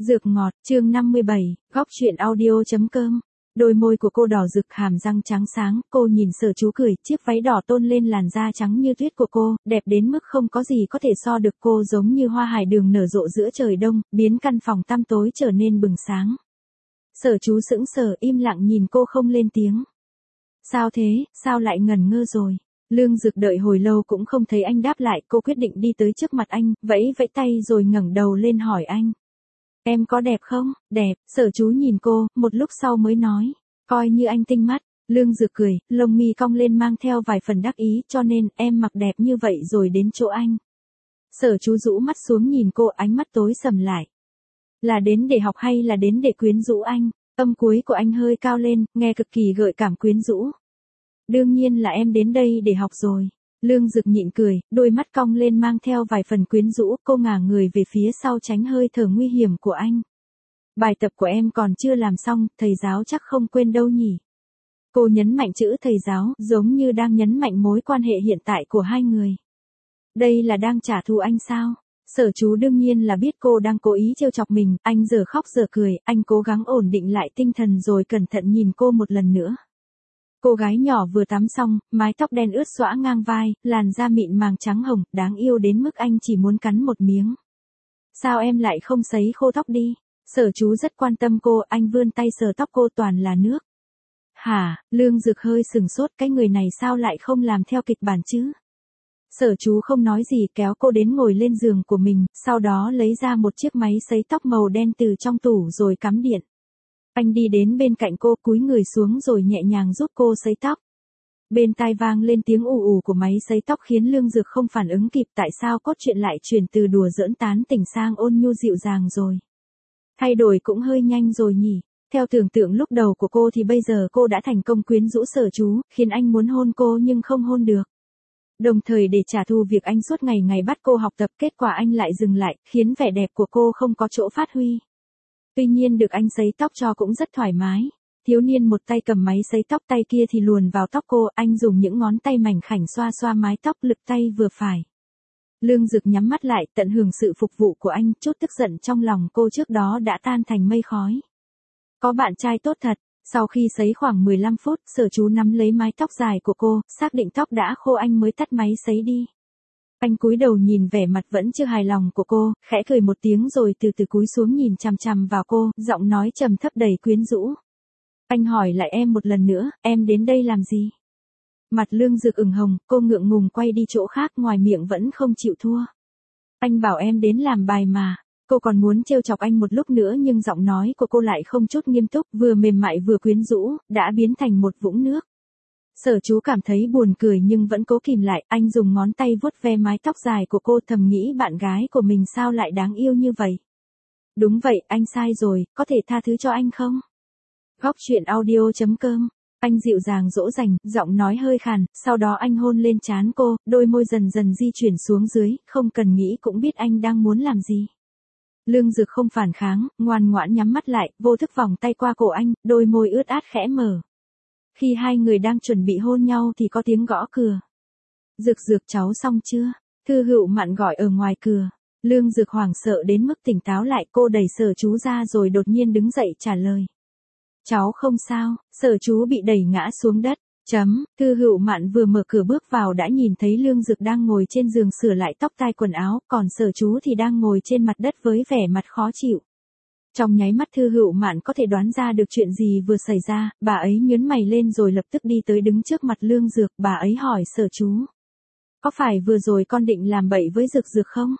Dược ngọt, chương 57, góc truyện audio.com. Đôi môi của cô đỏ rực, hàm răng trắng sáng, cô nhìn Sở Chú cười, chiếc váy đỏ tôn lên làn da trắng như tuyết của cô, đẹp đến mức không có gì có thể so được. Cô giống như hoa hải đường nở rộ giữa trời đông, biến căn phòng tăm tối trở nên bừng sáng. Sở Chú sững sờ, im lặng nhìn cô không lên tiếng. Sao thế, sao lại ngẩn ngơ rồi? Lương Dực đợi hồi lâu cũng không thấy anh đáp lại, cô quyết định đi tới trước mặt anh, vẫy vẫy tay rồi ngẩng đầu lên hỏi anh. Em có đẹp không? Đẹp. Sở Chú nhìn cô, một lúc sau mới nói. Coi như anh tinh mắt. Lương Dực cười, lông mi cong lên mang theo vài phần đắc ý, cho nên em mặc đẹp như vậy rồi đến chỗ anh. Sở Chú rũ mắt xuống nhìn cô, ánh mắt tối sầm lại. Là đến để học hay là đến để quyến rũ anh? Âm cuối của anh hơi cao lên, nghe cực kỳ gợi cảm quyến rũ. Đương nhiên là em đến đây để học rồi. Lương Dực nhịn cười, đôi mắt cong lên mang theo vài phần quyến rũ, cô ngả người về phía sau tránh hơi thở nguy hiểm của anh. Bài tập của em còn chưa làm xong, thầy giáo chắc không quên đâu nhỉ. Cô nhấn mạnh chữ thầy giáo, giống như đang nhấn mạnh mối quan hệ hiện tại của hai người. Đây là đang trả thù anh sao? Sở Chú đương nhiên là biết cô đang cố ý trêu chọc mình, anh giờ khóc giờ cười, anh cố gắng ổn định lại tinh thần rồi cẩn thận nhìn cô một lần nữa. Cô gái nhỏ vừa tắm xong, mái tóc đen ướt xõa ngang vai, làn da mịn màng trắng hồng, đáng yêu đến mức anh chỉ muốn cắn một miếng. Sao em lại không sấy khô tóc đi? Sở Chú rất quan tâm cô, anh vươn tay sờ tóc cô, toàn là nước. Hả? Lương Dực hơi sừng sốt, cái người này sao lại không làm theo kịch bản chứ? Sở Chú không nói gì, kéo cô đến ngồi lên giường của mình, sau đó lấy ra một chiếc máy sấy tóc màu đen từ trong tủ rồi cắm điện. Anh đi đến bên cạnh cô, cúi người xuống rồi nhẹ nhàng giúp cô sấy tóc. Bên tai vang lên tiếng ù ù của máy sấy tóc khiến Lương Dực không phản ứng kịp, tại sao cốt truyện lại chuyển từ đùa giỡn tán tỉnh sang ôn nhu dịu dàng rồi. Thay đổi cũng hơi nhanh rồi nhỉ. Theo tưởng tượng lúc đầu của cô thì bây giờ cô đã thành công quyến rũ Sở Chú, khiến anh muốn hôn cô nhưng không hôn được. Đồng thời để trả thù việc anh suốt ngày ngày bắt cô học tập, kết quả anh lại dừng lại, khiến vẻ đẹp của cô không có chỗ phát huy. Tuy nhiên được anh sấy tóc cho cũng rất thoải mái. Thiếu niên một tay cầm máy sấy tóc, tay kia thì luồn vào tóc cô, anh dùng những ngón tay mảnh khảnh xoa xoa mái tóc, lực tay vừa phải. Lương Dực nhắm mắt lại, tận hưởng sự phục vụ của anh, chút tức giận trong lòng cô trước đó đã tan thành mây khói. Có bạn trai tốt thật. Sau khi sấy khoảng 15 phút, Sở Chú nắm lấy mái tóc dài của cô, xác định tóc đã khô anh mới tắt máy sấy đi. Anh cúi đầu nhìn vẻ mặt vẫn chưa hài lòng của cô, khẽ cười một tiếng rồi từ từ cúi xuống nhìn chằm chằm vào cô, giọng nói trầm thấp đầy quyến rũ. Anh hỏi lại em một lần nữa, em đến đây làm gì? Mặt Lương Dực ửng hồng, cô ngượng ngùng quay đi chỗ khác, ngoài miệng vẫn không chịu thua. Anh bảo em đến làm bài mà. Cô còn muốn trêu chọc anh một lúc nữa nhưng giọng nói của cô lại không chút nghiêm túc, vừa mềm mại vừa quyến rũ, đã biến thành một vũng nước. Sở Chú cảm thấy buồn cười nhưng vẫn cố kìm lại, anh dùng ngón tay vuốt ve mái tóc dài của cô, thầm nghĩ bạn gái của mình sao lại đáng yêu như vậy. Đúng vậy, anh sai rồi, có thể tha thứ cho anh không? Góc truyện audio.com. Anh dịu dàng dỗ dành, giọng nói hơi khàn, sau đó anh hôn lên trán cô, đôi môi dần dần di chuyển xuống dưới, không cần nghĩ cũng biết anh đang muốn làm gì. Lương Dực không phản kháng, ngoan ngoãn nhắm mắt lại, vô thức vòng tay qua cổ anh, đôi môi ướt át khẽ mở. Khi hai người đang chuẩn bị hôn nhau thì có tiếng gõ cửa. Dực Dực, cháu xong chưa? Thư Hựu Mạn gọi ở ngoài cửa. Lương Dực hoảng sợ đến mức tỉnh táo lại, cô đẩy Sở Chú ra rồi đột nhiên đứng dậy trả lời. Cháu không sao. Sở Chú bị đẩy ngã xuống đất. Thư Hựu Mạn vừa mở cửa bước vào đã nhìn thấy Lương Dực đang ngồi trên giường sửa lại tóc tai quần áo, còn Sở Chú thì đang ngồi trên mặt đất với vẻ mặt khó chịu. Trong nháy mắt Thư Hựu Mạn có thể đoán ra được chuyện gì vừa xảy ra, bà ấy nhướng mày lên rồi lập tức đi tới đứng trước mặt Lương Dực, bà ấy hỏi Sở Chú. Có phải vừa rồi con định làm bậy với Dực Dực không?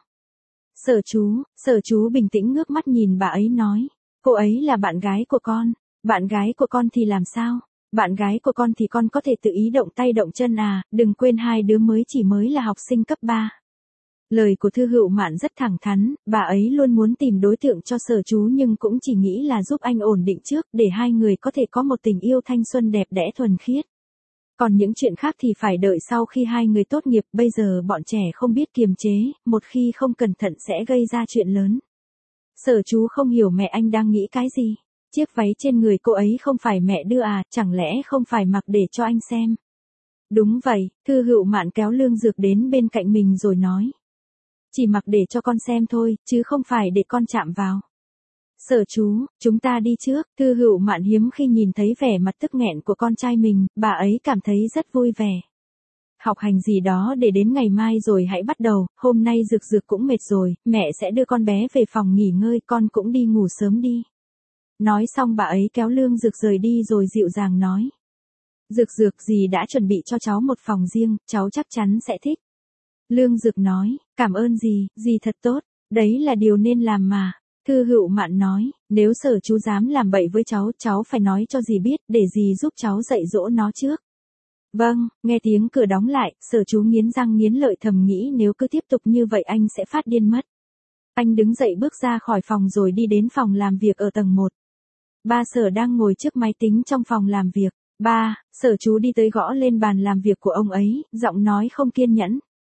Sở Chú bình tĩnh ngước mắt nhìn bà ấy nói. Cô ấy là bạn gái của con. Bạn gái của con thì làm sao? Bạn gái của con thì con có thể tự ý động tay động chân à, đừng quên hai đứa mới là học sinh cấp 3. Lời của Thư Hựu Mạn rất thẳng thắn, bà ấy luôn muốn tìm đối tượng cho Sở Chú nhưng cũng chỉ nghĩ là giúp anh ổn định trước, để hai người có thể có một tình yêu thanh xuân đẹp đẽ thuần khiết. Còn những chuyện khác thì phải đợi sau khi hai người tốt nghiệp, bây giờ bọn trẻ không biết kiềm chế, một khi không cẩn thận sẽ gây ra chuyện lớn. Sở Chú không hiểu mẹ anh đang nghĩ cái gì. Chiếc váy trên người cô ấy không phải mẹ đưa à, chẳng lẽ không phải mặc để cho anh xem? Đúng vậy, Thư Hựu Mạn kéo Lương Dực đến bên cạnh mình rồi nói. Chỉ mặc để cho con xem thôi, chứ không phải để con chạm vào. Sở chú, chúng ta đi trước. Thư Hựu Mạn hiếm khi nhìn thấy vẻ mặt tức nghẹn của con trai mình, bà ấy cảm thấy rất vui vẻ. Học hành gì đó để đến ngày mai rồi hãy bắt đầu, hôm nay Dược Dược cũng mệt rồi, mẹ sẽ đưa con bé về phòng nghỉ ngơi, con cũng đi ngủ sớm đi. Nói xong bà ấy kéo Lương Dược rời đi rồi dịu dàng nói. Dược Dược, dì đã chuẩn bị cho cháu một phòng riêng, cháu chắc chắn sẽ thích. Lương Dược nói, cảm ơn dì thật tốt, đấy là điều nên làm mà. Thư Hựu Mạn nói, nếu Sở chú dám làm bậy với cháu phải nói cho dì biết, để dì giúp cháu dạy dỗ nó trước. Vâng, nghe tiếng cửa đóng lại, Sở chú nghiến răng nghiến lợi thầm nghĩ nếu cứ tiếp tục như vậy anh sẽ phát điên mất. Anh đứng dậy bước ra khỏi phòng rồi đi đến phòng làm việc ở tầng 1. Ba Sở đang ngồi trước máy tính trong phòng làm việc. Ba, Sở chú đi tới gõ lên bàn làm việc của ông ấy, giọng nói không kiên nhẫn.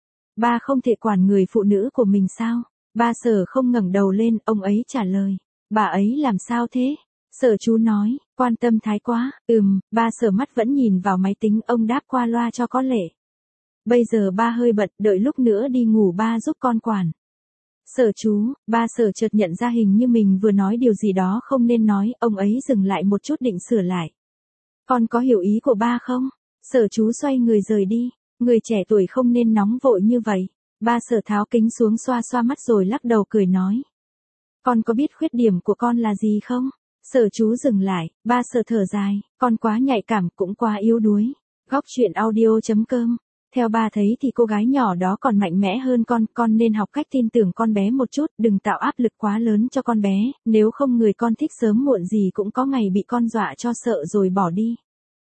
Ba không thể quản người phụ nữ của mình sao? Ba Sở không ngẩng đầu lên, ông ấy trả lời. Bà ấy làm sao thế? Sở chú nói, quan tâm thái quá. Ba Sở mắt vẫn nhìn vào máy tính, ông đáp qua loa cho có lệ. Bây giờ ba hơi bận, đợi lúc nữa đi ngủ ba giúp con quản. Sở chú, ba Sở chợt nhận ra hình như mình vừa nói điều gì đó không nên nói, ông ấy dừng lại một chút định sửa lại. Con có hiểu ý của ba không? Sở chú xoay người rời đi, người trẻ tuổi không nên nóng vội như vậy. Ba Sở tháo kính xuống xoa xoa mắt rồi lắc đầu cười nói. Con có biết khuyết điểm của con là gì không? Sở chú dừng lại, ba Sở thở dài, con quá nhạy cảm cũng quá yếu đuối. Góc truyện audio.com. Theo ba thấy thì cô gái nhỏ đó còn mạnh mẽ hơn con nên học cách tin tưởng con bé một chút, đừng tạo áp lực quá lớn cho con bé, nếu không người con thích sớm muộn gì cũng có ngày bị con dọa cho sợ rồi bỏ đi.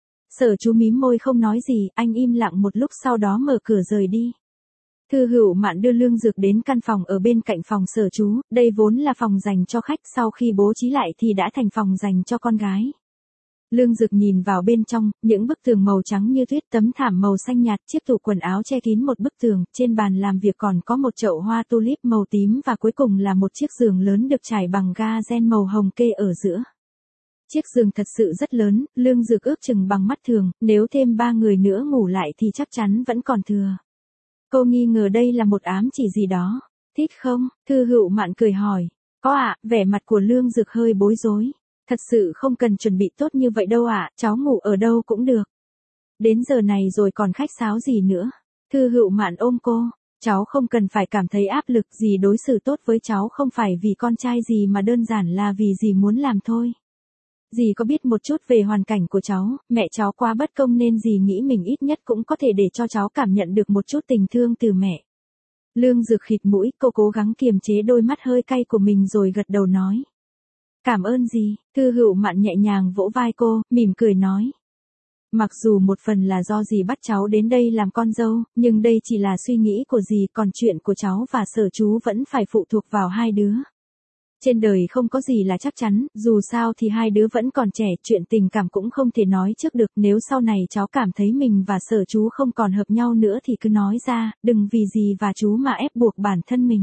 Sở chú mím môi không nói gì, anh im lặng một lúc sau đó mở cửa rời đi. Thư Hựu Mạn đưa Lương Dược đến căn phòng ở bên cạnh phòng Sở chú, đây vốn là phòng dành cho khách, sau khi bố trí lại thì đã thành phòng dành cho con gái. Lương Dược nhìn vào bên trong, những bức tường màu trắng như tuyết, tấm thảm màu xanh nhạt, chiếc tủ quần áo che kín một bức tường, trên bàn làm việc còn có một chậu hoa tulip màu tím và cuối cùng là một chiếc giường lớn được trải bằng ga ren màu hồng kê ở giữa. Chiếc giường thật sự rất lớn, Lương Dược ước chừng bằng mắt thường, nếu thêm 3 người nữa ngủ lại thì chắc chắn vẫn còn thừa. Cô nghi ngờ đây là một ám chỉ gì đó. Thích không? Thư Hựu Mạn cười hỏi. Có ạ, vẻ mặt của Lương Dược hơi bối rối. Thật sự không cần chuẩn bị tốt như vậy đâu ạ, cháu ngủ ở đâu cũng được. Đến giờ này rồi còn khách sáo gì nữa? Thư Hựu Mạn ôm cô. Cháu không cần phải cảm thấy áp lực gì, đối xử tốt với cháu không phải vì con trai gì mà đơn giản là vì dì muốn làm thôi. Dì có biết một chút về hoàn cảnh của cháu, mẹ cháu quá bất công nên dì nghĩ mình ít nhất cũng có thể để cho cháu cảm nhận được một chút tình thương từ mẹ. Lương Dược khịt mũi, cô cố gắng kiềm chế đôi mắt hơi cay của mình rồi gật đầu nói. Cảm ơn dì. Thư Hựu Mạn nhẹ nhàng vỗ vai cô, mỉm cười nói. Mặc dù một phần là do dì bắt cháu đến đây làm con dâu, nhưng đây chỉ là suy nghĩ của dì, còn chuyện của cháu và Sở chú vẫn phải phụ thuộc vào hai đứa. Trên đời không có gì là chắc chắn, dù sao thì hai đứa vẫn còn trẻ, chuyện tình cảm cũng không thể nói trước được, nếu sau này cháu cảm thấy mình và Sở chú không còn hợp nhau nữa thì cứ nói ra, đừng vì dì và chú mà ép buộc bản thân mình.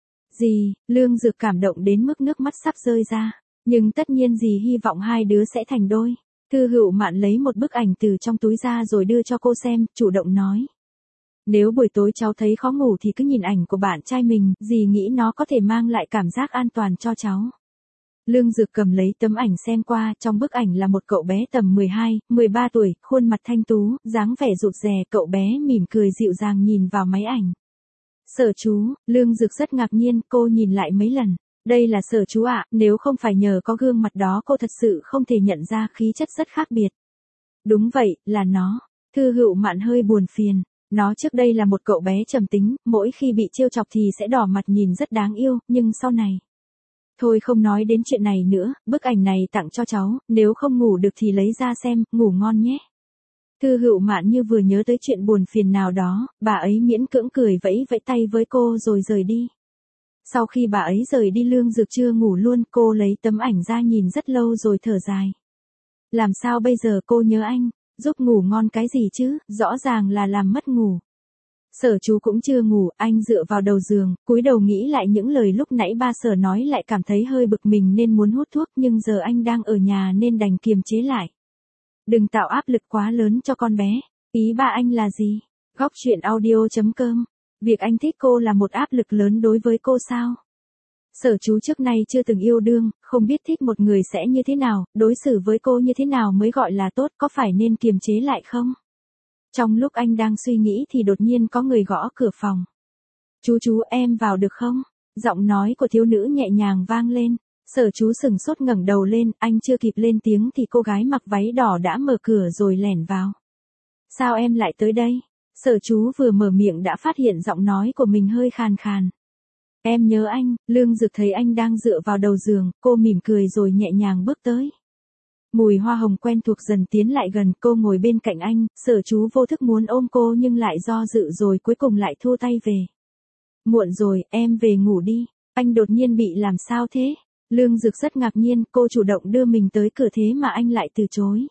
Dì, Lương Dược cảm động đến mức nước mắt sắp rơi ra, nhưng tất nhiên dì hy vọng hai đứa sẽ thành đôi. Thư Hựu Mạn lấy một bức ảnh từ trong túi ra rồi đưa cho cô xem, chủ động nói. Nếu buổi tối cháu thấy khó ngủ thì cứ nhìn ảnh của bạn trai mình, dì nghĩ nó có thể mang lại cảm giác an toàn cho cháu. Lương Dược cầm lấy tấm ảnh xem qua, trong bức ảnh là một cậu bé tầm 12, 13 tuổi, khuôn mặt thanh tú, dáng vẻ rụt rè, cậu bé mỉm cười dịu dàng nhìn vào máy ảnh. Sở chú, Lương Dược rất ngạc nhiên, cô nhìn lại mấy lần. Đây là Sở chú ạ, nếu không phải nhờ có gương mặt đó cô thật sự không thể nhận ra, khí chất rất khác biệt. Đúng vậy, là nó. Thư Hựu Mạn hơi buồn phiền. Nó trước đây là một cậu bé trầm tính, mỗi khi bị trêu chọc thì sẽ đỏ mặt nhìn rất đáng yêu, nhưng sau này. Thôi không nói đến chuyện này nữa, bức ảnh này tặng cho cháu, nếu không ngủ được thì lấy ra xem, ngủ ngon nhé. Thư Hựu Mạn như vừa nhớ tới chuyện buồn phiền nào đó, bà ấy miễn cưỡng cười vẫy vẫy tay với cô rồi rời đi. Sau khi bà ấy rời đi Lương Dược chưa ngủ luôn, cô lấy tấm ảnh ra nhìn rất lâu rồi thở dài. Làm sao bây giờ cô nhớ anh? Giúp ngủ ngon cái gì chứ, rõ ràng là làm mất ngủ. Sở chú cũng chưa ngủ, anh dựa vào đầu giường, cúi đầu nghĩ lại những lời lúc nãy ba Sở nói, lại cảm thấy hơi bực mình nên muốn hút thuốc, nhưng giờ anh đang ở nhà nên đành kiềm chế lại. Đừng tạo áp lực quá lớn cho con bé. Ý ba anh là gì? Góc truyện audio.com. Việc anh thích cô là một áp lực lớn đối với cô sao? Sở chú trước nay chưa từng yêu đương, không biết thích một người sẽ như thế nào, đối xử với cô như thế nào mới gọi là tốt, có phải nên kiềm chế lại không? Trong lúc anh đang suy nghĩ thì đột nhiên có người gõ cửa phòng. Chú em vào được không? Giọng nói của thiếu nữ nhẹ nhàng vang lên. Sở chú sừng sốt ngẩng đầu lên, anh chưa kịp lên tiếng thì cô gái mặc váy đỏ đã mở cửa rồi lẻn vào. Sao em lại tới đây? Sở chú vừa mở miệng đã phát hiện giọng nói của mình hơi khàn khàn. Em nhớ anh. Lương Dực thấy anh đang dựa vào đầu giường, cô mỉm cười rồi nhẹ nhàng bước tới. Mùi hoa hồng quen thuộc dần tiến lại gần, cô ngồi bên cạnh anh, Sở chú vô thức muốn ôm cô nhưng lại do dự rồi cuối cùng lại thu tay về. Muộn rồi, em về ngủ đi. Anh đột nhiên bị làm sao thế? Lương Dực rất ngạc nhiên, cô chủ động đưa mình tới cửa thế mà anh lại từ chối.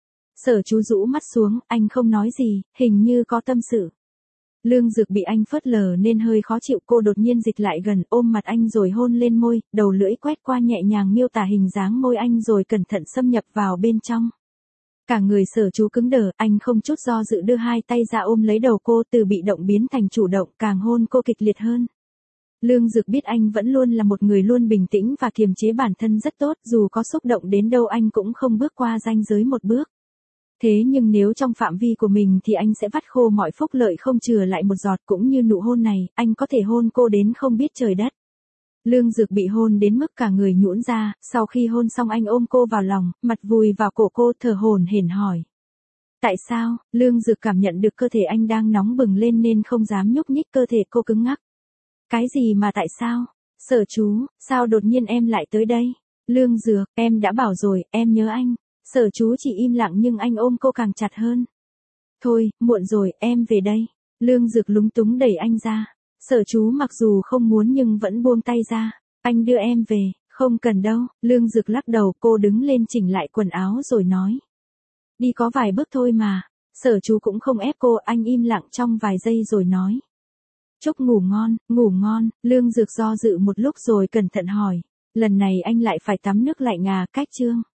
Sở chú rũ mắt xuống, anh không nói gì, hình như có tâm sự. Lương Dực bị anh phớt lờ nên hơi khó chịu, cô đột nhiên dịch lại gần, ôm mặt anh rồi hôn lên môi, đầu lưỡi quét qua nhẹ nhàng miêu tả hình dáng môi anh rồi cẩn thận xâm nhập vào bên trong. Cả người Sở chú cứng đờ, anh không chút do dự đưa hai tay ra ôm lấy đầu cô, từ bị động biến thành chủ động, càng hôn cô kịch liệt hơn. Lương Dực biết anh vẫn luôn là một người luôn bình tĩnh và kiềm chế bản thân rất tốt, dù có xúc động đến đâu anh cũng không bước qua ranh giới một bước. Thế nhưng nếu trong phạm vi của mình thì anh sẽ vắt khô mọi phúc lợi không chừa lại một giọt, cũng như nụ hôn này, anh có thể hôn cô đến không biết trời đất. Lương Dực bị hôn đến mức cả người nhũn ra, sau khi hôn xong anh ôm cô vào lòng, mặt vùi vào cổ cô thở hổn hển hỏi. Tại sao? Lương Dực cảm nhận được cơ thể anh đang nóng bừng lên nên không dám nhúc nhích, cơ thể cô cứng ngắc. Cái gì mà tại sao? Sở chú, sao đột nhiên em lại tới đây? Lương Dực, em đã bảo rồi, em nhớ anh. Sở chú chỉ im lặng nhưng anh ôm cô càng chặt hơn. Thôi, muộn rồi, em về đây. Lương Dực lúng túng đẩy anh ra. Sở chú mặc dù không muốn nhưng vẫn buông tay ra. Anh đưa em về, không cần đâu. Lương Dực lắc đầu, cô đứng lên chỉnh lại quần áo rồi nói. Đi có vài bước thôi mà. Sở chú cũng không ép cô, anh im lặng trong vài giây rồi nói. Chúc ngủ ngon, ngủ ngon. Lương Dực do dự một lúc rồi cẩn thận hỏi. Lần này anh lại phải tắm nước lạnh à, cách chương.